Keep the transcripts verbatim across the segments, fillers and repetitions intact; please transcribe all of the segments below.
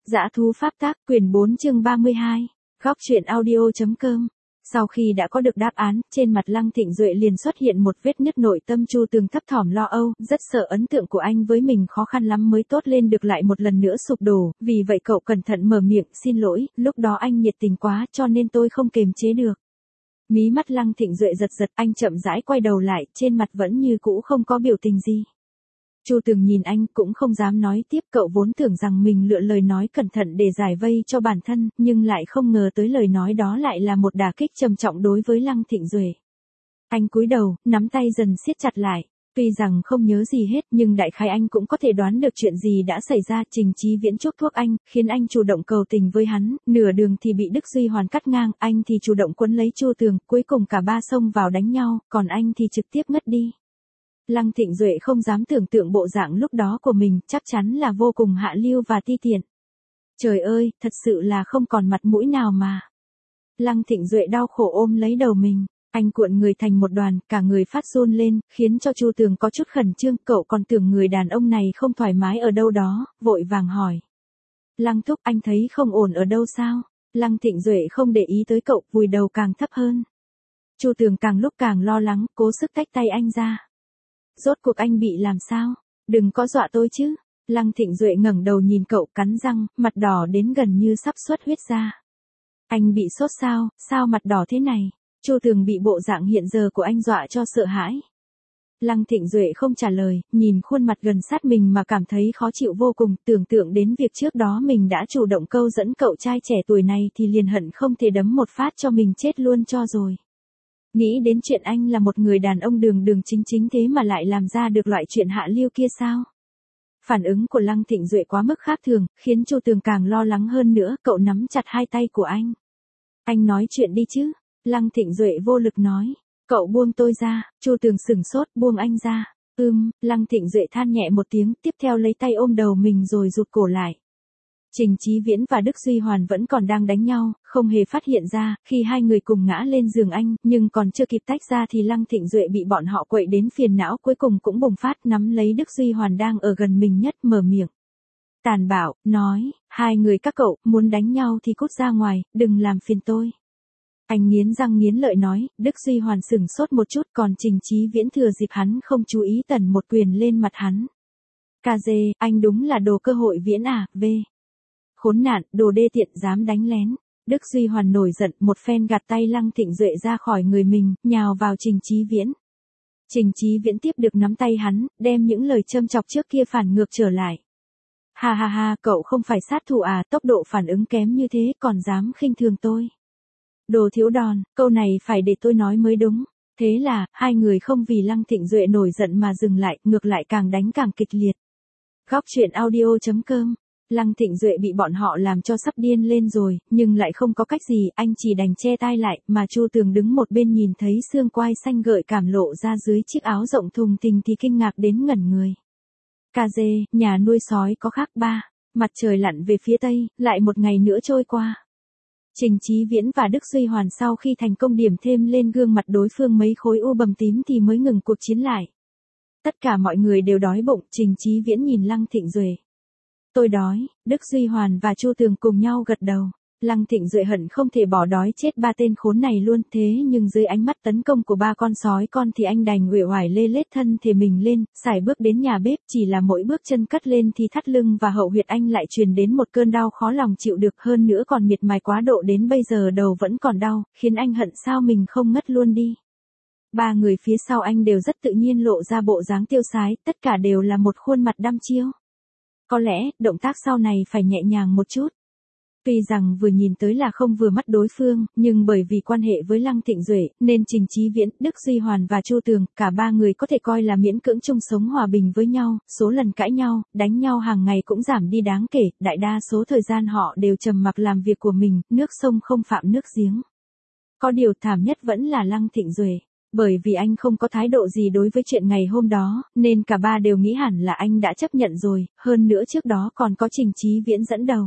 Dã thú pháp tác, quyển bốn chương ba mươi hai. Góc truyện audio.com. Sau khi đã có được đáp án, trên mặt Lăng Thịnh Duệ liền xuất hiện một vết nứt nội tâm. Chu Tường thấp thỏm lo âu, rất sợ ấn tượng của anh với mình khó khăn lắm mới tốt lên được lại một lần nữa sụp đổ, vì vậy cậu cẩn thận mở miệng, xin lỗi, lúc đó anh nhiệt tình quá cho nên tôi không kềm chế được. Mí mắt Lăng Thịnh Duệ giật giật, anh chậm rãi quay đầu lại, trên mặt vẫn như cũ không có biểu tình gì. Chu Tường nhìn anh cũng không dám nói tiếp, cậu vốn tưởng rằng mình lựa lời nói cẩn thận để giải vây cho bản thân, nhưng lại không ngờ tới lời nói đó lại là một đả kích trầm trọng đối với Lăng Thịnh Duệ. Anh cúi đầu, nắm tay dần siết chặt lại, tuy rằng không nhớ gì hết nhưng đại khái anh cũng có thể đoán được chuyện gì đã xảy ra. Trình Chí Viễn chuốc thuốc anh, khiến anh chủ động cầu tình với hắn, nửa đường thì bị Đức Duy Hoàn cắt ngang, anh thì chủ động quấn lấy Chu Tường, cuối cùng cả ba xông vào đánh nhau, còn anh thì trực tiếp ngất đi. Lăng Thịnh Duệ không dám tưởng tượng bộ dạng lúc đó của mình, chắc chắn là vô cùng hạ lưu và ti tiện. Trời ơi, thật sự là không còn mặt mũi nào mà. Lăng Thịnh Duệ đau khổ ôm lấy đầu mình, anh cuộn người thành một đoàn, cả người phát run lên, khiến cho Chu Tường có chút khẩn trương, cậu còn tưởng người đàn ông này không thoải mái ở đâu đó, vội vàng hỏi. Lăng thúc, anh thấy không ổn ở đâu sao? Lăng Thịnh Duệ không để ý tới cậu, vùi đầu càng thấp hơn. Chu Tường càng lúc càng lo lắng, cố sức tách tay anh ra. Rốt cuộc anh bị làm sao? Đừng có dọa tôi chứ. Lăng Thịnh Duệ ngẩng đầu nhìn cậu, cắn răng, mặt đỏ đến gần như sắp xuất huyết ra. Anh bị sốt sao, sao mặt đỏ thế này? Chu Tường bị bộ dạng hiện giờ của anh dọa cho sợ hãi. Lăng Thịnh Duệ không trả lời, nhìn khuôn mặt gần sát mình mà cảm thấy khó chịu vô cùng, tưởng tượng đến việc trước đó mình đã chủ động câu dẫn cậu trai trẻ tuổi này thì liền hận không thể đấm một phát cho mình chết luôn cho rồi. Nghĩ đến chuyện anh là một người đàn ông đường đường chính chính thế mà lại làm ra được loại chuyện hạ lưu kia sao? Phản ứng của Lăng Thịnh Duệ quá mức khác thường, khiến Chu Tường càng lo lắng hơn nữa, cậu nắm chặt hai tay của anh. Anh nói chuyện đi chứ? Lăng Thịnh Duệ vô lực nói. Cậu buông tôi ra. Chu Tường sửng sốt, buông anh ra. Ừm, Lăng Thịnh Duệ than nhẹ một tiếng, tiếp theo lấy tay ôm đầu mình rồi rụt cổ lại. Trình Chí Viễn và Đức Duy Hoàn vẫn còn đang đánh nhau, không hề phát hiện ra, khi hai người cùng ngã lên giường anh, nhưng còn chưa kịp tách ra thì Lăng Thịnh Duệ bị bọn họ quậy đến phiền não, cuối cùng cũng bùng phát, nắm lấy Đức Duy Hoàn đang ở gần mình nhất, mở miệng. Tàn bạo, nói, hai người các cậu, muốn đánh nhau thì cút ra ngoài, đừng làm phiền tôi. Anh nghiến răng nghiến lợi nói, Đức Duy Hoàn sửng sốt một chút, còn Trình Chí Viễn thừa dịp hắn không chú ý tần một quyền lên mặt hắn. Cà dê, anh đúng là đồ cơ hội viễn à, về. Khốn nạn, đồ đê tiện dám đánh lén. Đức Duy Hoàn nổi giận, một phen gạt tay Lăng Thịnh Duệ ra khỏi người mình, nhào vào Trình Chí Viễn. Trình Chí Viễn tiếp được nắm tay hắn, đem những lời châm chọc trước kia phản ngược trở lại. Ha ha ha, cậu không phải sát thủ à, tốc độ phản ứng kém như thế còn dám khinh thường tôi. Đồ thiếu đòn, câu này phải để tôi nói mới đúng. Thế là, hai người không vì Lăng Thịnh Duệ nổi giận mà dừng lại, ngược lại càng đánh càng kịch liệt. Góc truyện audio.com. Lăng Thịnh Duệ bị bọn họ làm cho sắp điên lên rồi, nhưng lại không có cách gì, anh chỉ đành che tai lại, mà Chu Tường đứng một bên nhìn thấy xương quai xanh gợi cảm lộ ra dưới chiếc áo rộng thùng thình thì kinh ngạc đến ngẩn người. Cà dê, nhà nuôi sói có khác ba. Mặt trời lặn về phía tây, lại một ngày nữa trôi qua. Trình Chí Viễn và Đức Duy Hoàn sau khi thành công điểm thêm lên gương mặt đối phương mấy khối u bầm tím thì mới ngừng cuộc chiến lại. Tất cả mọi người đều đói bụng, Trình Chí Viễn nhìn Lăng Thịnh Duệ. Tôi đói, Đức Duy Hoàn và Chu Tường cùng nhau gật đầu. Lăng Thịnh Duệ hận không thể bỏ đói chết ba tên khốn này luôn, thế nhưng dưới ánh mắt tấn công của ba con sói con thì anh đành uể oải lê lết thân thể mình lên, sải bước đến nhà bếp, chỉ là mỗi bước chân cất lên thì thắt lưng và hậu huyệt anh lại truyền đến một cơn đau khó lòng chịu được, hơn nữa còn miệt mài quá độ đến bây giờ đầu vẫn còn đau, khiến anh hận sao mình không ngất luôn đi. Ba người phía sau anh đều rất tự nhiên lộ ra bộ dáng tiêu sái, tất cả đều là một khuôn mặt đăm chiêu. Có lẽ, động tác sau này phải nhẹ nhàng một chút. Tuy rằng vừa nhìn tới là không vừa mắt đối phương, nhưng bởi vì quan hệ với Lăng Thịnh Duệ, nên Trình Chí Viễn, Đức Duy Hoàn và Chu Tường, cả ba người có thể coi là miễn cưỡng chung sống hòa bình với nhau, số lần cãi nhau, đánh nhau hàng ngày cũng giảm đi đáng kể, đại đa số thời gian họ đều trầm mặc làm việc của mình, nước sông không phạm nước giếng. Có điều thảm nhất vẫn là Lăng Thịnh Duệ. Bởi vì anh không có thái độ gì đối với chuyện ngày hôm đó, nên cả ba đều nghĩ hẳn là anh đã chấp nhận rồi, hơn nữa trước đó còn có Trình Chí Viễn dẫn đầu.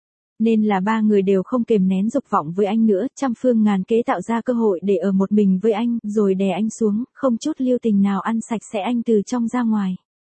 Nên là ba người đều không kềm nén dục vọng với anh nữa, trăm phương ngàn kế tạo ra cơ hội để ở một mình với anh, rồi đè anh xuống, không chút lưu tình nào ăn sạch sẽ anh từ trong ra ngoài.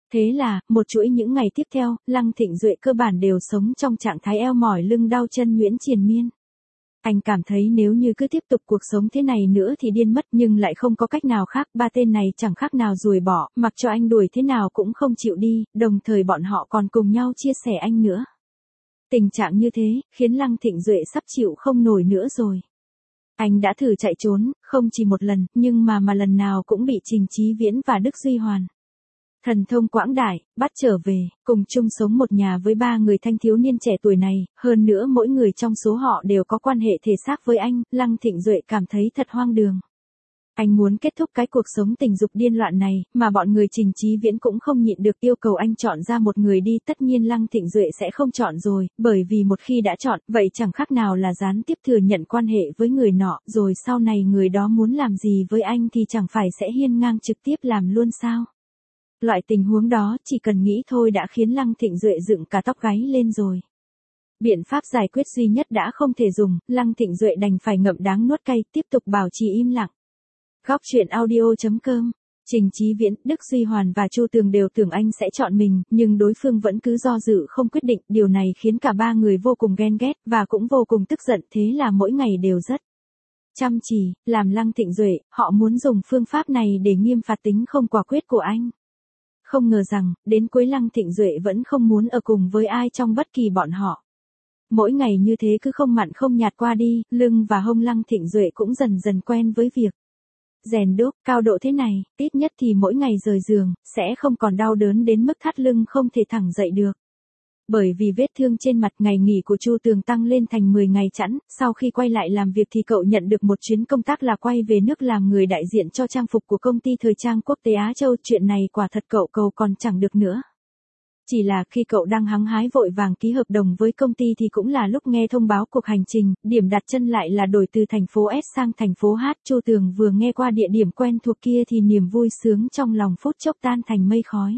Thế là, một chuỗi những ngày tiếp theo, Lăng Thịnh Duệ cơ bản đều sống trong trạng thái eo mỏi lưng đau chân nhuyễn triền miên. Anh cảm thấy nếu như cứ tiếp tục cuộc sống thế này nữa thì điên mất, nhưng lại không có cách nào khác, ba tên này chẳng khác nào ruồi bỏ, mặc cho anh đuổi thế nào cũng không chịu đi, đồng thời bọn họ còn cùng nhau chia sẻ anh nữa. Tình trạng như thế, khiến Lăng Thịnh Duệ sắp chịu không nổi nữa rồi. Anh đã thử chạy trốn, không chỉ một lần, nhưng mà mà lần nào cũng bị Trình Chí Viễn và Đức Duy Hoàn, thần thông quảng đại, bắt trở về, cùng chung sống một nhà với ba người thanh thiếu niên trẻ tuổi này, hơn nữa mỗi người trong số họ đều có quan hệ thể xác với anh, Lăng Thịnh Duệ cảm thấy thật hoang đường. Anh muốn kết thúc cái cuộc sống tình dục điên loạn này, mà bọn người Trình Chí Viễn cũng không nhịn được yêu cầu anh chọn ra một người đi, tất nhiên Lăng Thịnh Duệ sẽ không chọn rồi, bởi vì một khi đã chọn, vậy chẳng khác nào là gián tiếp thừa nhận quan hệ với người nọ, rồi sau này người đó muốn làm gì với anh thì chẳng phải sẽ hiên ngang trực tiếp làm luôn sao? Loại tình huống đó chỉ cần nghĩ thôi đã khiến Lăng Thịnh Duệ dựng cả tóc gáy lên rồi. Biện pháp giải quyết duy nhất đã không thể dùng, Lăng Thịnh Duệ đành phải ngậm đắng nuốt cay, tiếp tục bảo trì im lặng. Góc truyện audio chấm com. Trình Chí Viễn, Đức Duy Hoàn và Chu Tường đều tưởng anh sẽ chọn mình, nhưng đối phương vẫn cứ do dự không quyết định, điều này khiến cả ba người vô cùng ghen ghét, và cũng vô cùng tức giận, thế là mỗi ngày đều rất chăm chỉ, làm Lăng Thịnh Duệ, họ muốn dùng phương pháp này để nghiêm phạt tính không quả quyết của anh. Không ngờ rằng, đến cuối Lăng Thịnh Duệ vẫn không muốn ở cùng với ai trong bất kỳ bọn họ. Mỗi ngày như thế cứ không mặn không nhạt qua đi, lưng và hông Lăng Thịnh Duệ cũng dần dần quen với việc rèn đúc cao độ thế này, ít nhất thì mỗi ngày rời giường, sẽ không còn đau đớn đến mức thắt lưng không thể thẳng dậy được. Bởi vì vết thương trên mặt, ngày nghỉ của Chu Tường tăng lên thành mười ngày chẵn, sau khi quay lại làm việc thì cậu nhận được một chuyến công tác là quay về nước làm người đại diện cho trang phục của công ty thời trang quốc tế Á Châu, chuyện này quả thật cậu cầu còn chẳng được nữa. Chỉ là khi cậu đang hăng hái vội vàng ký hợp đồng với công ty thì cũng là lúc nghe thông báo cuộc hành trình, điểm đặt chân lại là đổi từ thành phố S sang thành phố H. Chu Tường vừa nghe qua địa điểm quen thuộc kia thì niềm vui sướng trong lòng phút chốc tan thành mây khói.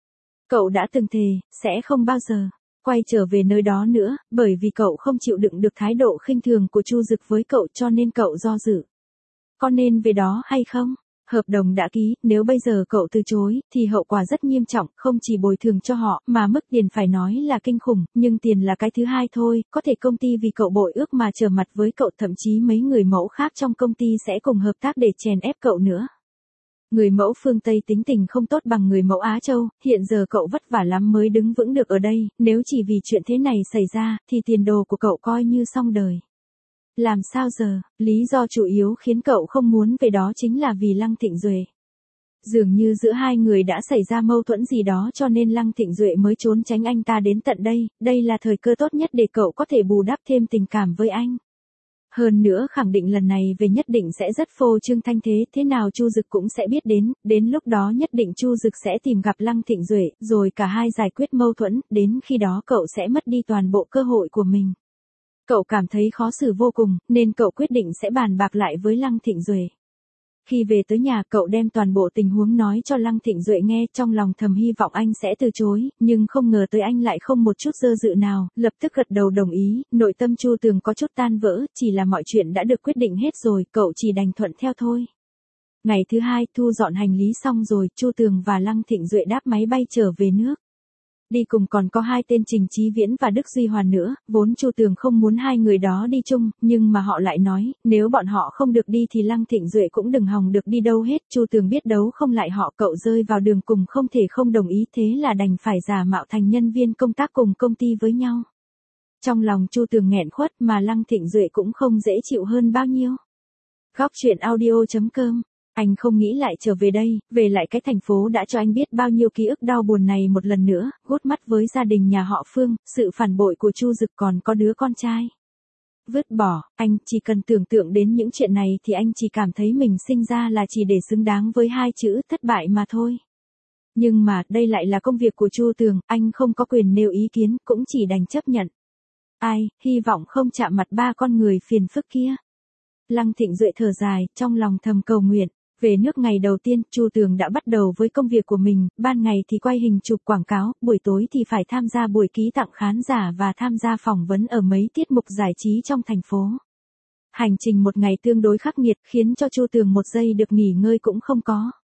Cậu đã từng thề, sẽ không bao giờ quay trở về nơi đó nữa, bởi vì cậu không chịu đựng được thái độ khinh thường của Chu Dực với cậu, cho nên cậu do dự. Có nên về đó hay không? Hợp đồng đã ký, nếu bây giờ cậu từ chối, thì hậu quả rất nghiêm trọng, không chỉ bồi thường cho họ, mà mức tiền phải nói là kinh khủng, nhưng tiền là cái thứ hai thôi, có thể công ty vì cậu bội ước mà trở mặt với cậu, thậm chí mấy người mẫu khác trong công ty sẽ cùng hợp tác để chèn ép cậu nữa. Người mẫu phương Tây tính tình không tốt bằng người mẫu Á Châu, hiện giờ cậu vất vả lắm mới đứng vững được ở đây, nếu chỉ vì chuyện thế này xảy ra, thì tiền đồ của cậu coi như xong đời. Làm sao giờ, lý do chủ yếu khiến cậu không muốn về đó chính là vì Lăng Thịnh Duệ. Dường như giữa hai người đã xảy ra mâu thuẫn gì đó cho nên Lăng Thịnh Duệ mới trốn tránh anh ta đến tận đây, đây là thời cơ tốt nhất để cậu có thể bù đắp thêm tình cảm với anh. Hơn nữa khẳng định lần này về nhất định sẽ rất phô trương thanh thế, thế nào Chu Dực cũng sẽ biết đến, đến lúc đó nhất định Chu Dực sẽ tìm gặp Lăng Thịnh Duệ, rồi cả hai giải quyết mâu thuẫn, đến khi đó cậu sẽ mất đi toàn bộ cơ hội của mình. Cậu cảm thấy khó xử vô cùng, nên cậu quyết định sẽ bàn bạc lại với Lăng Thịnh Duệ. Khi về tới nhà, cậu đem toàn bộ tình huống nói cho Lăng Thịnh Duệ nghe, trong lòng thầm hy vọng anh sẽ từ chối, nhưng không ngờ tới anh lại không một chút dơ dự nào, lập tức gật đầu đồng ý, nội tâm Chu Tường có chút tan vỡ, chỉ là mọi chuyện đã được quyết định hết rồi, cậu chỉ đành thuận theo thôi. Ngày thứ hai, thu dọn hành lý xong rồi, Chu Tường và Lăng Thịnh Duệ đáp máy bay trở về nước. Đi cùng còn có hai tên Trình Chí Viễn và Đức Duy Hoàn nữa, vốn Chu Tường không muốn hai người đó đi chung, nhưng mà họ lại nói, nếu bọn họ không được đi thì Lăng Thịnh Duệ cũng đừng hòng được đi đâu hết. Chu Tường biết đấu không lại họ, cậu rơi vào đường cùng không thể không đồng ý, thế là đành phải giả mạo thành nhân viên công tác cùng công ty với nhau. Trong lòng Chu Tường nghẹn khuất mà Lăng Thịnh Duệ cũng không dễ chịu hơn bao nhiêu. Góc truyện audio chấm com. Anh không nghĩ lại trở về đây, về lại cái thành phố đã cho anh biết bao nhiêu ký ức đau buồn này một lần nữa, gút mắt với gia đình nhà họ Phương, sự phản bội của Chu Dực còn có đứa con trai. Vứt bỏ, anh chỉ cần tưởng tượng đến những chuyện này thì anh chỉ cảm thấy mình sinh ra là chỉ để xứng đáng với hai chữ thất bại mà thôi. Nhưng mà, đây lại là công việc của Chu Tường, anh không có quyền nêu ý kiến, cũng chỉ đành chấp nhận. Ai, hy vọng không chạm mặt ba con người phiền phức kia. Lăng Thịnh Duệ thở dài, trong lòng thầm cầu nguyện. Về nước ngày đầu tiên, Chu Tường đã bắt đầu với công việc của mình, ban ngày thì quay hình chụp quảng cáo, buổi tối thì phải tham gia buổi ký tặng khán giả và tham gia phỏng vấn ở mấy tiết mục giải trí trong thành phố. Hành trình một ngày tương đối khắc nghiệt khiến cho Chu Tường một giây được nghỉ ngơi cũng không có.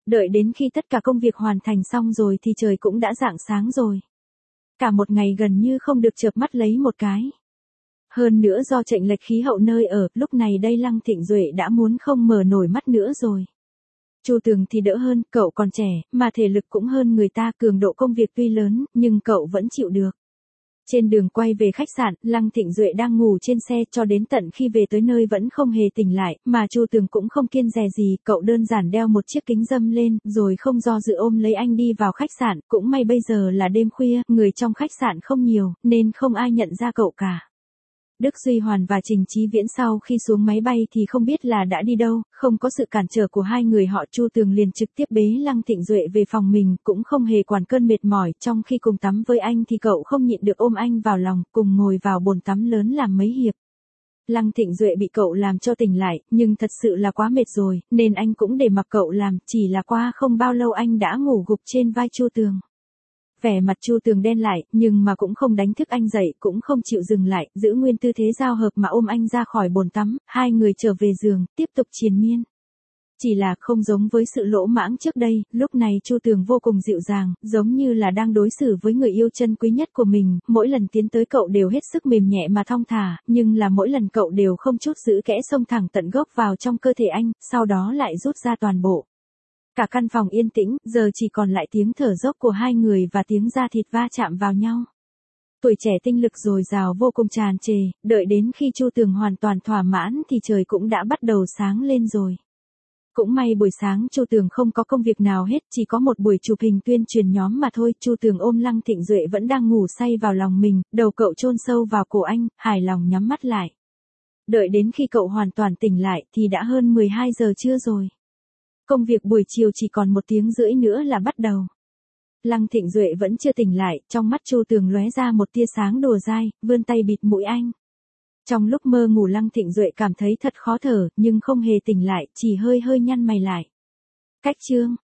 Đợi đến khi tất cả công việc hoàn thành xong rồi thì trời cũng đã rạng sáng rồi. Cả một ngày gần như không được chợp mắt lấy một cái. Hơn nữa do chệch lệch khí hậu nơi ở, lúc này đây Lăng Thịnh Duệ đã muốn không mở nổi mắt nữa rồi. Chu Tường thì đỡ hơn, cậu còn trẻ, mà thể lực cũng hơn người ta, cường độ công việc tuy lớn, nhưng cậu vẫn chịu được. Trên đường quay về khách sạn, Lăng Thịnh Duệ đang ngủ trên xe cho đến tận khi về tới nơi vẫn không hề tỉnh lại, mà Chu Tường cũng không kiêng dè gì, cậu đơn giản đeo một chiếc kính râm lên, rồi không do dự ôm lấy anh đi vào khách sạn, cũng may bây giờ là đêm khuya, người trong khách sạn không nhiều, nên không ai nhận ra cậu cả. Đức Duy Hoàn và Trình Chí Viễn sau khi xuống máy bay thì không biết là đã đi đâu, không có sự cản trở của hai người họ, Chu Tường liền trực tiếp bế Lăng Thịnh Duệ về phòng mình, cũng không hề quản cơn mệt mỏi, trong khi cùng tắm với anh thì cậu không nhịn được ôm anh vào lòng, cùng ngồi vào bồn tắm lớn làm mấy hiệp. Lăng Thịnh Duệ bị cậu làm cho tỉnh lại, nhưng thật sự là quá mệt rồi, nên anh cũng để mặc cậu làm, chỉ là qua không bao lâu anh đã ngủ gục trên vai Chu Tường. Vẻ mặt Chu Tường đen lại, nhưng mà cũng không đánh thức anh dậy, cũng không chịu dừng lại, giữ nguyên tư thế giao hợp mà ôm anh ra khỏi bồn tắm, hai người trở về giường, tiếp tục triền miên. Chỉ là không giống với sự lỗ mãng trước đây, lúc này Chu Tường vô cùng dịu dàng, giống như là đang đối xử với người yêu chân quý nhất của mình, mỗi lần tiến tới cậu đều hết sức mềm nhẹ mà thong thả, nhưng là mỗi lần cậu đều không chút giữ kẽ xông thẳng tận gốc vào trong cơ thể anh, sau đó lại rút ra toàn bộ. Cả căn phòng yên tĩnh, giờ chỉ còn lại tiếng thở dốc của hai người và tiếng da thịt va chạm vào nhau. Tuổi trẻ tinh lực dồi dào vô cùng tràn trề, đợi đến khi Chu Tường hoàn toàn thỏa mãn thì trời cũng đã bắt đầu sáng lên rồi. Cũng may buổi sáng Chu Tường không có công việc nào hết, chỉ có một buổi chụp hình tuyên truyền nhóm mà thôi. Chu Tường ôm Lăng Thịnh Duệ vẫn đang ngủ say vào lòng mình, đầu cậu chôn sâu vào cổ anh, hài lòng nhắm mắt lại. Đợi đến khi cậu hoàn toàn tỉnh lại thì đã hơn mười hai giờ trưa rồi. Công việc buổi chiều chỉ còn một tiếng rưỡi nữa là bắt đầu. Lăng Thịnh Duệ vẫn chưa tỉnh lại, trong mắt Chu Tường lóe ra một tia sáng đùa dai, vươn tay bịt mũi anh. Trong lúc mơ ngủ Lăng Thịnh Duệ cảm thấy thật khó thở, nhưng không hề tỉnh lại, chỉ hơi hơi nhăn mày lại. Cách chương